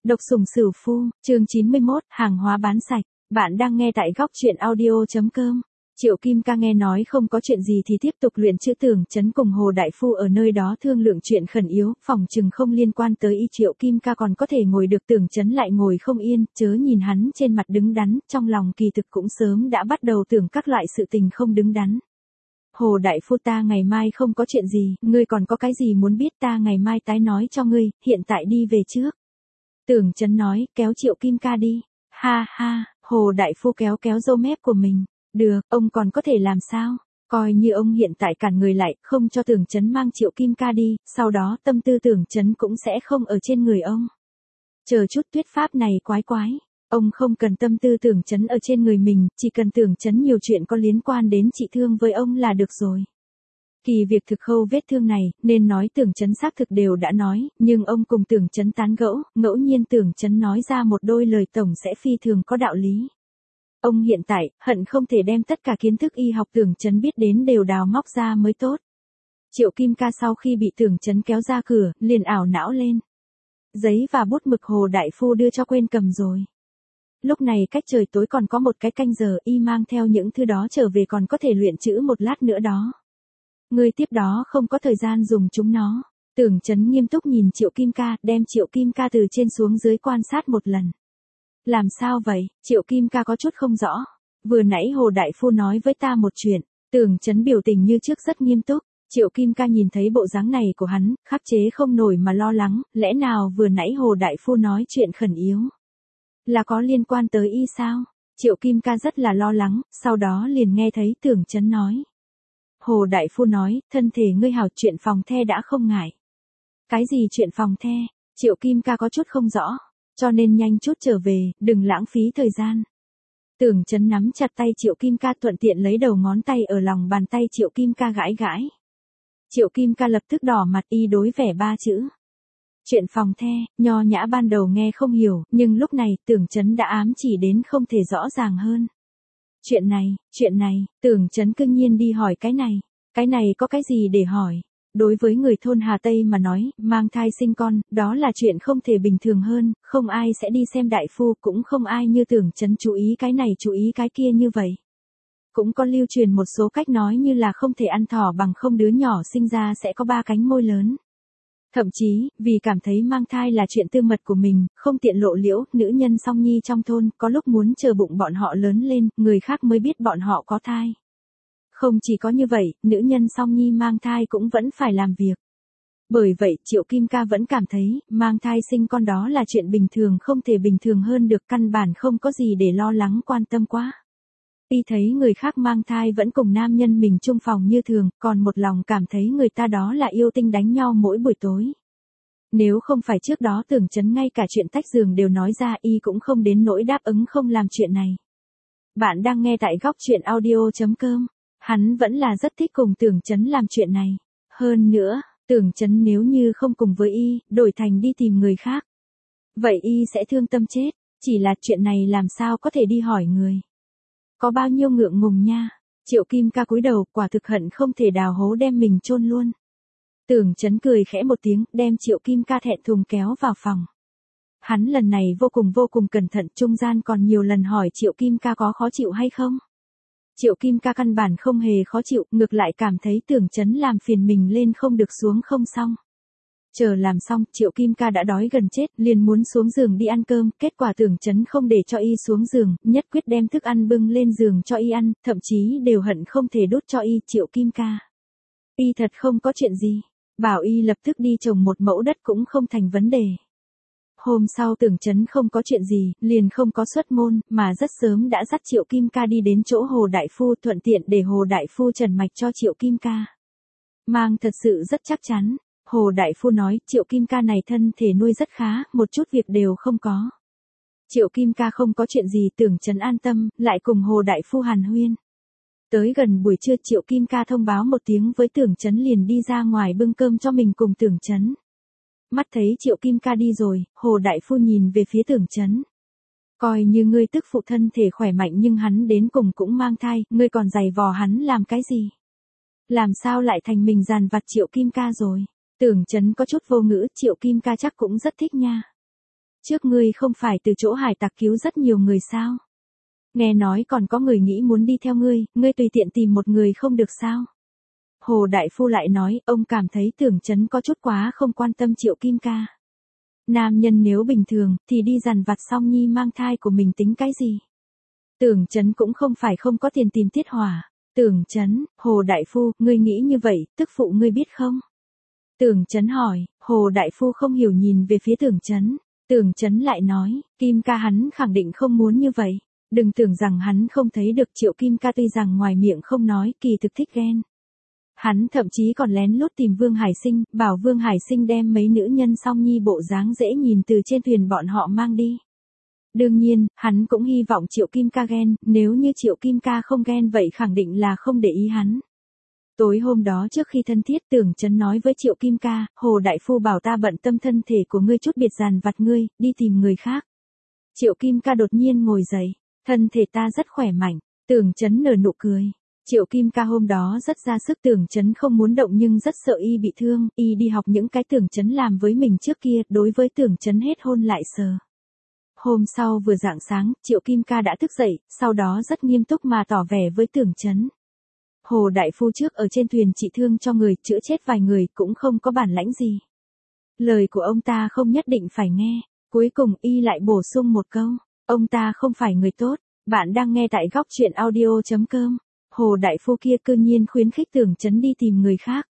Độc sủng sửu phu, chương 91, hàng hóa bán sạch. Bạn đang nghe tại góc truyện audio.com. Triệu Kim Ca nghe nói không có chuyện gì thì tiếp tục luyện chữ. Tưởng Chấn cùng Hồ Đại Phu ở nơi đó thương lượng chuyện khẩn yếu, phỏng chừng không liên quan tới y. Triệu Kim Ca còn có thể ngồi được, Tưởng Chấn lại ngồi không yên, chớ nhìn hắn trên mặt đứng đắn, trong lòng kỳ thực cũng sớm đã bắt đầu tưởng các loại sự tình không đứng đắn. Hồ Đại Phu, ta ngày mai không có chuyện gì, ngươi còn có cái gì muốn biết, ta ngày mai tái nói cho ngươi, hiện tại đi về trước. Tưởng Chấn nói, kéo Triệu Kim Ca đi. Ha ha, Hồ Đại Phu kéo kéo râu mép của mình. Được, ông còn có thể làm sao? Coi như ông hiện tại cản người lại, không cho Tưởng Chấn mang Triệu Kim Ca đi, sau đó tâm tư Tưởng Chấn cũng sẽ không ở trên người ông. Chờ chút, thuyết pháp này quái quái. Ông không cần tâm tư Tưởng Chấn ở trên người mình, chỉ cần Tưởng Chấn nhiều chuyện có liên quan đến trị thương với ông là được rồi. Kỳ việc thực khâu vết thương này, nên nói Tưởng Chấn xác thực đều đã nói, nhưng ông cùng Tưởng Chấn tán gẫu, ngẫu nhiên Tưởng Chấn nói ra một đôi lời tổng sẽ phi thường có đạo lý. Ông hiện tại, hận không thể đem tất cả kiến thức y học Tưởng Chấn biết đến đều đào móc ra mới tốt. Triệu Kim Ca sau khi bị Tưởng Chấn kéo ra cửa, liền ảo não lên. Giấy và bút mực Hồ Đại Phu đưa cho quên cầm rồi. Lúc này cách trời tối còn có một cái canh giờ, y mang theo những thứ đó trở về còn có thể luyện chữ một lát nữa đó. Ngươi tiếp đó không có thời gian dùng chúng nó. Tưởng Chấn nghiêm túc nhìn Triệu Kim Ca, đem Triệu Kim Ca từ trên xuống dưới quan sát một lần. Làm sao vậy? Triệu Kim Ca có chút không rõ. Vừa nãy Hồ Đại Phu nói với ta một chuyện. Tưởng Chấn biểu tình như trước rất nghiêm túc. Triệu Kim Ca nhìn thấy bộ dáng này của hắn, khắc chế không nổi mà lo lắng, lẽ nào vừa nãy Hồ Đại Phu nói chuyện khẩn yếu là có liên quan tới y sao? Triệu Kim Ca rất là lo lắng, sau đó liền nghe thấy Tưởng Chấn nói. Hồ Đại Phu nói, thân thể ngươi hảo, chuyện phòng the đã không ngại. Cái gì chuyện phòng the? Triệu Kim Ca có chút không rõ, cho nên nhanh chút trở về, đừng lãng phí thời gian. Tưởng Chấn nắm chặt tay Triệu Kim Ca, thuận tiện lấy đầu ngón tay ở lòng bàn tay Triệu Kim Ca gãi gãi. Triệu Kim Ca lập tức đỏ mặt, y đối vẻ ba chữ. Chuyện phòng the, nho nhã ban đầu nghe không hiểu, nhưng lúc này Tưởng Chấn đã ám chỉ đến không thể rõ ràng hơn. Chuyện này, Tưởng Chấn cương nhiên đi hỏi cái này có cái gì để hỏi. Đối với người thôn Hà Tây mà nói, mang thai sinh con, đó là chuyện không thể bình thường hơn, không ai sẽ đi xem đại phu, cũng không ai như Tưởng Chấn chú ý cái này chú ý cái kia như vậy. Cũng có lưu truyền một số cách nói như là không thể ăn thỏ bằng không, đứa nhỏ sinh ra sẽ có 3 cánh môi lớn. Thậm chí, vì cảm thấy mang thai là chuyện tư mật của mình, không tiện lộ liễu, nữ nhân song nhi trong thôn, có lúc muốn chờ bụng bọn họ lớn lên, người khác mới biết bọn họ có thai. Không chỉ có như vậy, nữ nhân song nhi mang thai cũng vẫn phải làm việc. Bởi vậy, Triệu Kim Ca vẫn cảm thấy, mang thai sinh con đó là chuyện bình thường, không thể bình thường hơn được, căn bản không có gì để lo lắng quan tâm quá. Y thấy người khác mang thai vẫn cùng nam nhân mình chung phòng như thường, còn một lòng cảm thấy người ta đó là yêu tinh đánh nhau mỗi buổi tối. Nếu không phải trước đó Tưởng Chấn ngay cả chuyện tách giường đều nói ra, y cũng không đến nỗi đáp ứng không làm chuyện này. Bạn đang nghe tại góc truyện audio.com. Hắn vẫn là rất thích cùng Tưởng Chấn làm chuyện này. Hơn nữa, Tưởng Chấn nếu như không cùng với y, đổi thành đi tìm người khác. Vậy y sẽ thương tâm chết, chỉ là chuyện này làm sao có thể đi hỏi người. Có bao nhiêu ngượng ngùng nha. Triệu Kim Ca cúi đầu, quả thực hận không thể đào hố đem mình chôn luôn. Tưởng Chấn cười khẽ một tiếng, đem Triệu Kim Ca thẹn thùng kéo vào phòng. Hắn lần này vô cùng cẩn thận, trung gian còn nhiều lần hỏi Triệu Kim Ca có khó chịu hay không. Triệu Kim Ca căn bản không hề khó chịu, ngược lại cảm thấy Tưởng Chấn làm phiền mình lên không được xuống không xong. Chờ làm xong, Triệu Kim Ca đã đói gần chết, liền muốn xuống giường đi ăn cơm, kết quả Tưởng Chấn không để cho y xuống giường, nhất quyết đem thức ăn bưng lên giường cho y ăn, thậm chí đều hận không thể đút cho y. Triệu Kim Ca, y thật không có chuyện gì, bảo y lập tức đi trồng một mẫu đất cũng không thành vấn đề. Hôm sau Tưởng Chấn không có chuyện gì, liền không có xuất môn, mà rất sớm đã dắt Triệu Kim Ca đi đến chỗ Hồ Đại Phu, thuận tiện để Hồ Đại Phu trần mạch cho Triệu Kim Ca. Mang thật sự rất chắc chắn. Hồ Đại Phu nói, Triệu Kim Ca này thân thể nuôi rất khá, một chút việc đều không có. Triệu Kim Ca không có chuyện gì, Tưởng Chấn an tâm, lại cùng Hồ Đại Phu hàn huyên. Tới gần buổi trưa, Triệu Kim Ca thông báo một tiếng với Tưởng Chấn liền đi ra ngoài bưng cơm cho mình cùng Tưởng Chấn. Mắt thấy Triệu Kim Ca đi rồi, Hồ Đại Phu nhìn về phía Tưởng Chấn. Coi như ngươi tức phụ thân thể khỏe mạnh nhưng hắn đến cùng cũng mang thai, ngươi còn giày vò hắn làm cái gì? Làm sao lại thành mình dàn vặt Triệu Kim Ca rồi? Tưởng Chấn có chút vô ngữ, Triệu Kim Ca chắc cũng rất thích nha. Trước ngươi không phải từ chỗ hải tặc cứu rất nhiều người sao? Nghe nói còn có người nghĩ muốn đi theo ngươi tùy tiện tìm một người không được sao? Hồ Đại Phu lại nói, ông cảm thấy Tưởng Chấn có chút quá không quan tâm Triệu Kim Ca. Nam nhân nếu bình thường, thì đi dằn vặt Song Nhi mang thai của mình tính cái gì? Tưởng Chấn cũng không phải không có tiền tìm Tiết Hỏa. Tưởng Chấn, Hồ Đại Phu, ngươi nghĩ như vậy, tức phụ ngươi biết không? Tưởng Chấn hỏi, Hồ Đại Phu không hiểu nhìn về phía Tưởng Chấn. Tưởng Chấn lại nói, Kim Ca hắn khẳng định không muốn như vậy. Đừng tưởng rằng hắn không thấy được Triệu Kim Ca tuy rằng ngoài miệng không nói, kỳ thực thích ghen. Hắn thậm chí còn lén lút tìm Vương Hải Sinh, bảo Vương Hải Sinh đem mấy nữ nhân Song Nhi bộ dáng dễ nhìn từ trên thuyền bọn họ mang đi. Đương nhiên, hắn cũng hy vọng Triệu Kim Ca ghen, nếu như Triệu Kim Ca không ghen vậy khẳng định là không để ý hắn. Tối hôm đó trước khi thân thiết Tưởng Chấn nói với Triệu Kim Ca, Hồ Đại Phu bảo ta bận tâm thân thể của ngươi chút biệt dàn vặt ngươi, đi tìm người khác. Triệu Kim Ca đột nhiên ngồi dậy, thân thể ta rất khỏe mạnh, Tưởng Chấn nở nụ cười. Triệu Kim Ca hôm đó rất ra sức, Tưởng Chấn không muốn động nhưng rất sợ y bị thương, y đi học những cái Tưởng Chấn làm với mình trước kia, đối với Tưởng Chấn hết hôn lại sờ. Hôm sau vừa rạng sáng, Triệu Kim Ca đã thức dậy, sau đó rất nghiêm túc mà tỏ vẻ với Tưởng Chấn. Hồ Đại Phu trước ở trên thuyền trị thương cho người, chữa chết vài người, cũng không có bản lãnh gì. Lời của ông ta không nhất định phải nghe, cuối cùng y lại bổ sung một câu, ông ta không phải người tốt. Bạn đang nghe tại góc truyện audio.com. Hồ Đại Phu kia cư nhiên khuyến khích Tưởng Chấn đi tìm người khác.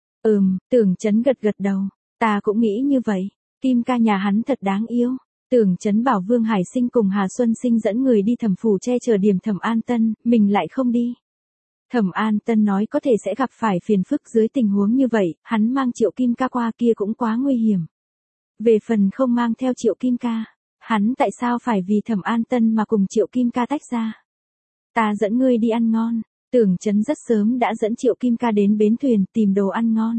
Tưởng Chấn gật gật đầu, ta cũng nghĩ như vậy, Kim Ca nhà hắn thật đáng yêu. Tưởng Chấn bảo Vương Hải Sinh cùng Hà Xuân Sinh dẫn người đi Thẩm phủ che chở điểm Thẩm An Tân, mình lại không đi. Thẩm An Tân nói có thể sẽ gặp phải phiền phức dưới tình huống như vậy, hắn mang Triệu Kim Ca qua kia cũng quá nguy hiểm. Về phần không mang theo Triệu Kim Ca, hắn tại sao phải vì Thẩm An Tân mà cùng Triệu Kim Ca tách ra? Ta dẫn ngươi đi ăn ngon. Tưởng Chấn rất sớm đã dẫn Triệu Kim Ca đến bến thuyền tìm đồ ăn ngon.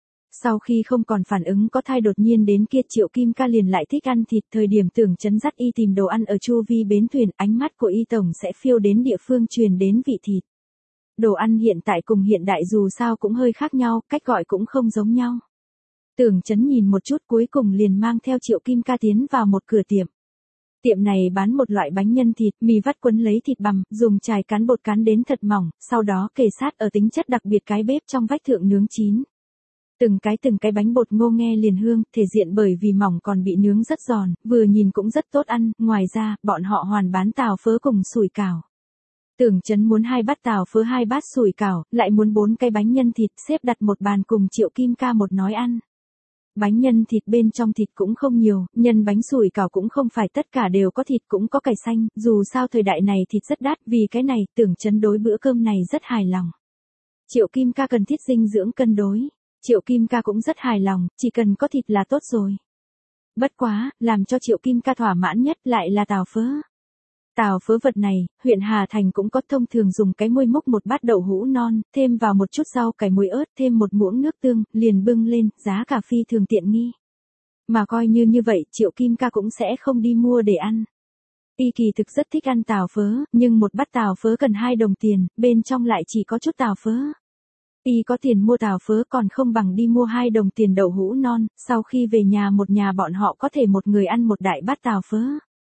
Sau khi không còn phản ứng có thai đột nhiên đến kia, Triệu Kim Ca liền lại thích ăn thịt. Thời điểm Tưởng Chấn dắt y tìm đồ ăn ở chu vi bến thuyền, ánh mắt của y tổng sẽ phiêu đến địa phương truyền đến vị thịt. Đồ ăn hiện tại cùng hiện đại dù sao cũng hơi khác nhau, cách gọi cũng không giống nhau. Tưởng Chấn nhìn một chút cuối cùng liền mang theo Triệu Kim Ca tiến vào một cửa tiệm. Tiệm này bán một loại bánh nhân thịt, mì vắt quấn lấy thịt bằm, dùng chài cán bột cán đến thật mỏng, sau đó kề sát ở tính chất đặc biệt cái bếp trong vách thượng nướng chín. Từng cái bánh bột ngô nghe liền hương, thể diện bởi vì mỏng còn bị nướng rất giòn, vừa nhìn cũng rất tốt ăn, ngoài ra, bọn họ hoàn bán tàu phớ cùng sủi cảo. Tưởng Chấn muốn 2 bát tàu phớ 2 bát sủi cảo, lại muốn 4 cái bánh nhân thịt, xếp đặt một bàn cùng Triệu Kim Ca một nói ăn. Bánh nhân thịt bên trong thịt cũng không nhiều, nhân bánh sủi cảo cũng không phải tất cả đều có thịt, cũng có cải xanh, dù sao thời đại này thịt rất đắt, vì cái này Tưởng Chấn đối bữa cơm này rất hài lòng. Triệu Kim Ca cần thiết dinh dưỡng cân đối, Triệu Kim Ca cũng rất hài lòng, chỉ cần có thịt là tốt rồi. Bất quá, làm cho Triệu Kim Ca thỏa mãn nhất lại là tàu phớ. Tàu phớ vật này, huyện Hà Thành cũng có, thông thường dùng cái muôi múc một bát đậu hũ non, thêm vào một chút rau cải muối ớt, thêm một muỗng nước tương, liền bưng lên, giá cả phi thường tiện nghi. Mà coi như vậy, Triệu Kim Ca cũng sẽ không đi mua để ăn. Y kỳ thực rất thích ăn tàu phớ, nhưng một bát tàu phớ cần 2 đồng tiền, bên trong lại chỉ có chút tàu phớ. Y có tiền mua tàu phớ còn không bằng đi mua 2 đồng tiền đậu hũ non, sau khi về nhà một nhà bọn họ có thể một người ăn một đại bát tàu phớ.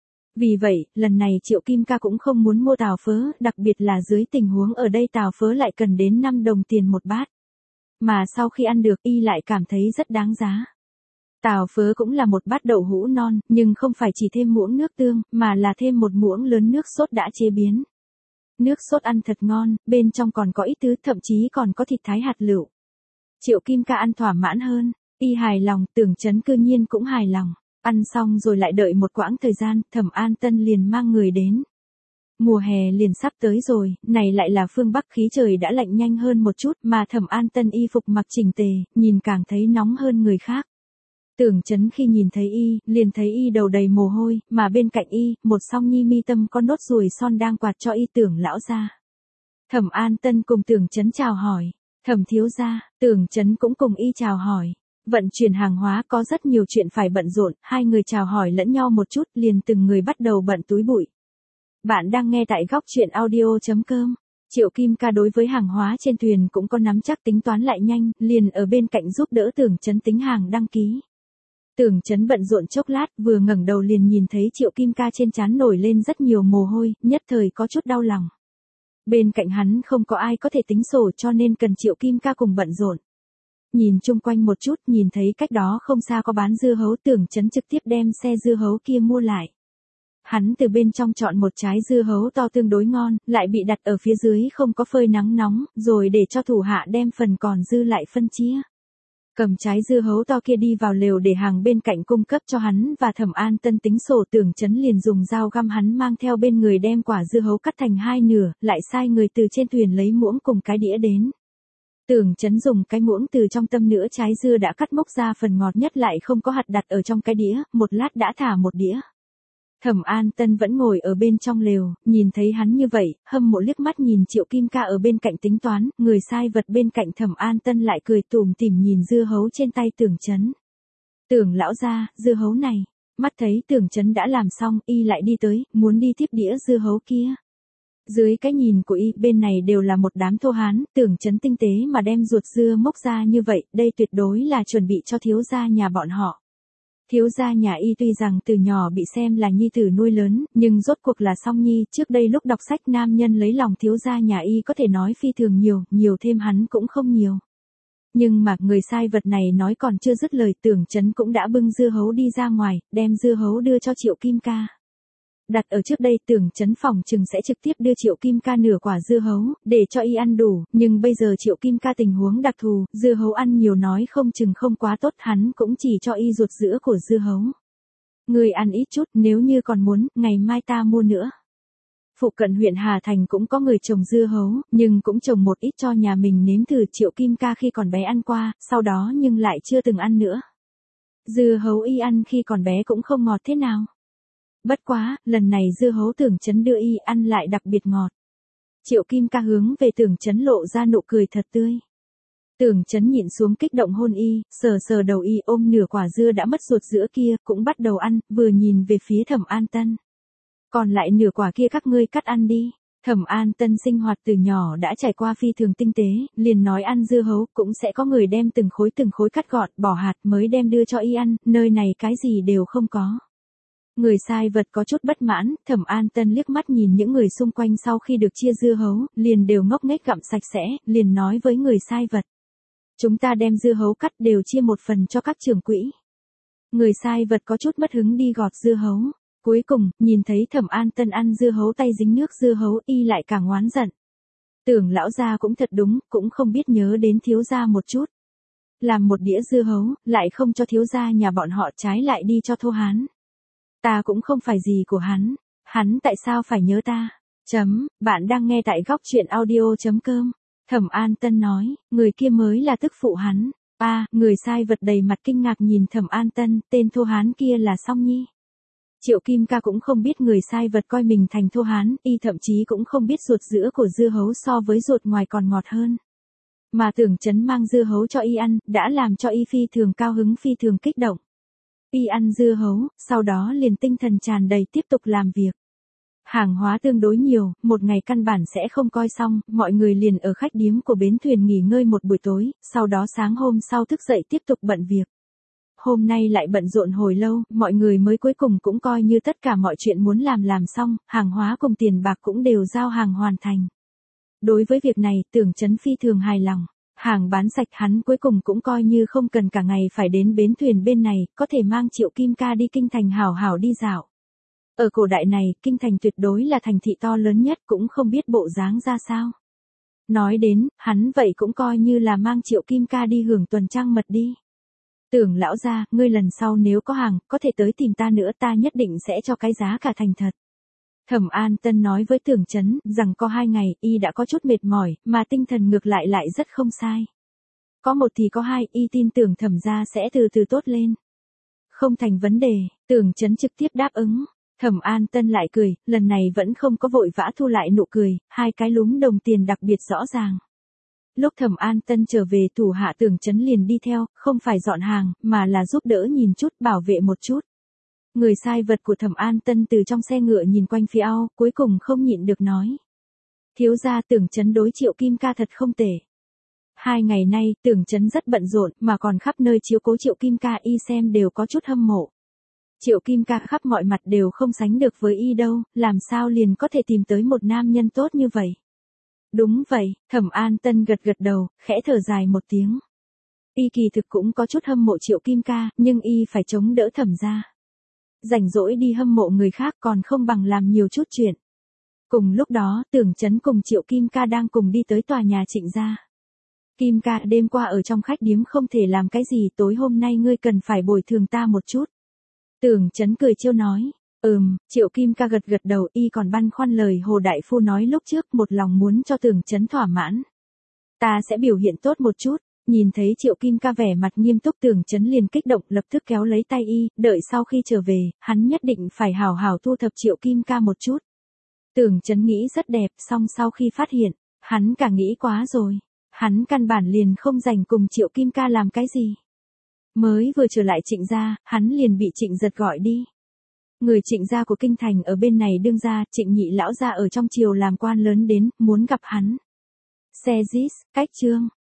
Vì vậy, lần này Triệu Kim Ca cũng không muốn mua tàu phớ, đặc biệt là dưới tình huống ở đây tàu phớ lại cần đến 5 đồng tiền một bát. Mà sau khi ăn được y lại cảm thấy rất đáng giá. Tàu phớ cũng là một bát đậu hũ non, nhưng không phải chỉ thêm muỗng nước tương, mà là thêm một muỗng lớn nước sốt đã chế biến. Nước sốt ăn thật ngon, bên trong còn có ít thứ, thậm chí còn có thịt thái hạt lựu. Triệu Kim Ca ăn thỏa mãn hơn, y hài lòng, Tưởng Chấn cư nhiên cũng hài lòng. Ăn xong rồi lại đợi một quãng thời gian, Thẩm An Tân liền mang người đến. Mùa hè liền sắp tới rồi, này lại là phương Bắc, khí trời đã lạnh nhanh hơn một chút, mà Thẩm An Tân y phục mặc chỉnh tề, nhìn càng thấy nóng hơn người khác. Tưởng Chấn khi nhìn thấy y, liền thấy y đầu đầy mồ hôi, mà bên cạnh y, một Song Nhi mi tâm con nốt ruồi son đang quạt cho y Tưởng lão gia. Thẩm An Tân cùng Tưởng Chấn chào hỏi, Thẩm thiếu gia, Tưởng Chấn cũng cùng y chào hỏi. Vận chuyển hàng hóa có rất nhiều chuyện phải bận rộn, hai người chào hỏi lẫn nhau một chút, liền từng người bắt đầu bận túi bụi. Bạn đang nghe tại góc truyện audio.com. Triệu Kim Ca đối với hàng hóa trên thuyền cũng có nắm chắc, tính toán lại nhanh, liền ở bên cạnh giúp đỡ Tưởng Chấn tính hàng đăng ký. Tưởng Chấn bận rộn chốc lát, vừa ngẩng đầu liền nhìn thấy Triệu Kim Ca trên trán nổi lên rất nhiều mồ hôi, nhất thời có chút đau lòng. Bên cạnh hắn không có ai có thể tính sổ cho nên cần Triệu Kim Ca cùng bận rộn. Nhìn chung quanh một chút, nhìn thấy cách đó không xa có bán dưa hấu, Tưởng Chấn trực tiếp đem xe dưa hấu kia mua lại. Hắn từ bên trong chọn một trái dưa hấu to tương đối ngon, lại bị đặt ở phía dưới không có phơi nắng nóng, rồi để cho thủ hạ đem phần còn dư lại phân chia. Cầm trái dưa hấu to kia đi vào lều để hàng bên cạnh cung cấp cho hắn và Thẩm An Tân tính sổ. Tưởng Chấn liền dùng dao găm hắn mang theo bên người đem quả dưa hấu cắt thành hai nửa, lại sai người từ trên thuyền lấy muỗng cùng cái đĩa đến. Tưởng Chấn dùng cái muỗng từ trong tâm nửa trái dưa đã cắt mốc ra phần ngọt nhất lại không có hạt đặt ở trong cái đĩa, một lát đã thả một đĩa. Thẩm An Tân vẫn ngồi ở bên trong lều, nhìn thấy hắn như vậy, hâm mộ liếc mắt nhìn Triệu Kim Ca ở bên cạnh tính toán, người sai vật bên cạnh Thẩm An Tân lại cười tủm tỉm nhìn dưa hấu trên tay Tưởng Chấn. Tưởng lão gia, dưa hấu này, mắt thấy Tưởng Chấn đã làm xong, y lại đi tới, muốn đi tiếp đĩa dưa hấu kia. Dưới cái nhìn của y, bên này đều là một đám thô hán, Tưởng Chấn tinh tế mà đem ruột dưa mốc ra như vậy, đây tuyệt đối là chuẩn bị cho thiếu gia nhà bọn họ. Thiếu gia nhà y tuy rằng từ nhỏ bị xem là nhi tử nuôi lớn, nhưng rốt cuộc là song nhi, trước đây lúc đọc sách nam nhân lấy lòng thiếu gia nhà y có thể nói phi thường nhiều, nhiều thêm hắn cũng không nhiều. Nhưng mà người sai vật này nói còn chưa dứt lời, Tưởng Chấn cũng đã bưng dưa hấu đi ra ngoài, đem dưa hấu đưa cho Triệu Kim Ca. Đặt ở trước đây Tưởng Chấn phòng chừng sẽ trực tiếp đưa Triệu Kim Ca nửa quả dưa hấu, để cho y ăn đủ, nhưng bây giờ Triệu Kim Ca tình huống đặc thù, dưa hấu ăn nhiều nói không chừng không quá tốt, hắn cũng chỉ cho y ruột giữa của dưa hấu. Người ăn ít chút, nếu như còn muốn, ngày mai ta mua nữa. Phụ cận huyện Hà Thành cũng có người trồng dưa hấu, nhưng cũng trồng một ít cho nhà mình nếm thử. Triệu Kim Ca khi còn bé ăn qua, sau đó nhưng lại chưa từng ăn nữa. Dưa hấu y ăn khi còn bé cũng không ngọt thế nào. Bất quá, lần này dưa hấu Tưởng Chấn đưa y ăn lại đặc biệt ngọt. Triệu Kim Ca hướng về Tưởng Chấn lộ ra nụ cười thật tươi. Tưởng Chấn nhịn xuống kích động hôn y, sờ sờ đầu y, ôm nửa quả dưa đã mất ruột giữa kia, cũng bắt đầu ăn, vừa nhìn về phía Thẩm An Tân. Còn lại nửa quả kia các ngươi cắt ăn đi. Thẩm An Tân sinh hoạt từ nhỏ đã trải qua phi thường tinh tế, liền nói ăn dưa hấu cũng sẽ có người đem từng khối cắt gọt, bỏ hạt mới đem đưa cho y ăn, nơi này cái gì đều không có. Người sai vật có chút bất mãn, Thẩm An Tân liếc mắt nhìn những người xung quanh sau khi được chia dưa hấu, liền đều ngốc nghếch gặm sạch sẽ, liền nói với người sai vật. Chúng ta đem dưa hấu cắt đều chia một phần cho các trưởng quỹ. Người sai vật có chút mất hứng đi gọt dưa hấu. Cuối cùng, nhìn thấy Thẩm An Tân ăn dưa hấu tay dính nước dưa hấu, y lại càng oán giận. Tưởng lão gia cũng thật đúng, cũng không biết nhớ đến thiếu gia một chút. Làm một đĩa dưa hấu, lại không cho thiếu gia nhà bọn họ, trái lại đi cho thô hán. Ta cũng không phải gì của hắn tại sao phải nhớ ta? Bạn đang nghe tại góc truyện audio.com. Thẩm An Tân nói, người kia mới là tức phụ hắn. Người sai vật đầy mặt kinh ngạc nhìn Thẩm An Tân, tên thô hán kia là Song Nhi. Triệu Kim Ca cũng không biết người sai vật coi mình thành thô hán, y thậm chí cũng không biết ruột giữa của dưa hấu so với ruột ngoài còn ngọt hơn. Mà Tưởng Chấn mang dưa hấu cho y ăn, đã làm cho y phi thường cao hứng, phi thường kích động. Y ăn dưa hấu, sau đó liền tinh thần tràn đầy tiếp tục làm việc. Hàng hóa tương đối nhiều, một ngày căn bản sẽ không coi xong, mọi người liền ở khách điếm của bến thuyền nghỉ ngơi một buổi tối, sau đó sáng hôm sau thức dậy tiếp tục bận việc. Hôm nay lại bận rộn hồi lâu, mọi người mới cuối cùng cũng coi như tất cả mọi chuyện muốn làm xong, hàng hóa cùng tiền bạc cũng đều giao hàng hoàn thành. Đối với việc này, Tưởng Chấn phi thường hài lòng. Hàng bán sạch, hắn cuối cùng cũng coi như không cần cả ngày phải đến bến thuyền bên này, có thể mang Triệu Kim Ca đi kinh thành hảo hảo đi dạo. Ở cổ đại này, kinh thành tuyệt đối là thành thị to lớn nhất, cũng không biết bộ dáng ra sao. Nói đến, hắn vậy cũng coi như là mang Triệu Kim Ca đi hưởng tuần trăng mật đi. Tưởng lão gia, ngươi lần sau nếu có hàng, có thể tới tìm ta nữa, ta nhất định sẽ cho cái giá cả thành thật. Thẩm An Tân nói với Tưởng Chấn, rằng có 2 ngày, y đã có chút mệt mỏi, mà tinh thần ngược lại rất không sai. Có một thì có hai, y tin tưởng Thẩm gia sẽ từ từ tốt lên. Không thành vấn đề, Tưởng Chấn trực tiếp đáp ứng. Thẩm An Tân lại cười, lần này vẫn không có vội vã thu lại nụ cười, 2 cái lúm đồng tiền đặc biệt rõ ràng. Lúc Thẩm An Tân trở về, thủ hạ Tưởng Chấn liền đi theo, không phải dọn hàng, mà là giúp đỡ nhìn chút, bảo vệ một chút. Người sai vật của Thẩm An Tân từ trong xe ngựa nhìn quanh phía ao, cuối cùng không nhịn được nói. Thiếu gia, Tưởng Chấn đối Triệu Kim Ca thật không tệ. 2 ngày nay, Tưởng Chấn rất bận rộn, mà còn khắp nơi chiếu cố Triệu Kim Ca, y xem đều có chút hâm mộ. Triệu Kim Ca khắp mọi mặt đều không sánh được với y đâu, làm sao liền có thể tìm tới một nam nhân tốt như vậy. Đúng vậy, Thẩm An Tân gật gật đầu, khẽ thở dài một tiếng. Y kỳ thực cũng có chút hâm mộ Triệu Kim Ca, nhưng y phải chống đỡ Thẩm gia. Rảnh rỗi đi hâm mộ người khác còn không bằng làm nhiều chút chuyện. Cùng lúc đó, Tưởng Chấn cùng Triệu Kim Ca đang cùng đi tới tòa nhà Trịnh gia. Kim Ca, đêm qua ở trong khách điếm không thể làm cái gì, tối hôm nay ngươi cần phải bồi thường ta một chút. Tưởng Chấn cười trêu nói. Triệu Kim Ca gật gật đầu, y còn băn khoăn lời Hồ Đại Phu nói lúc trước, một lòng muốn cho Tưởng Chấn thỏa mãn. Ta sẽ biểu hiện tốt một chút. Nhìn thấy Triệu Kim Ca vẻ mặt nghiêm túc, Tưởng Chấn liền kích động, lập tức kéo lấy tay y, đợi sau khi trở về, hắn nhất định phải hảo hảo thu thập Triệu Kim Ca một chút. Tưởng Chấn nghĩ rất đẹp, song sau khi phát hiện, hắn cả nghĩ quá rồi. Hắn căn bản liền không rảnh cùng Triệu Kim Ca làm cái gì. Mới vừa trở lại Trịnh gia, hắn liền bị Trịnh Giật gọi đi. Người Trịnh gia của kinh thành ở bên này đương gia, Trịnh nhị lão gia ở trong triều làm quan lớn đến, muốn gặp hắn. Xe Jis, cách chương.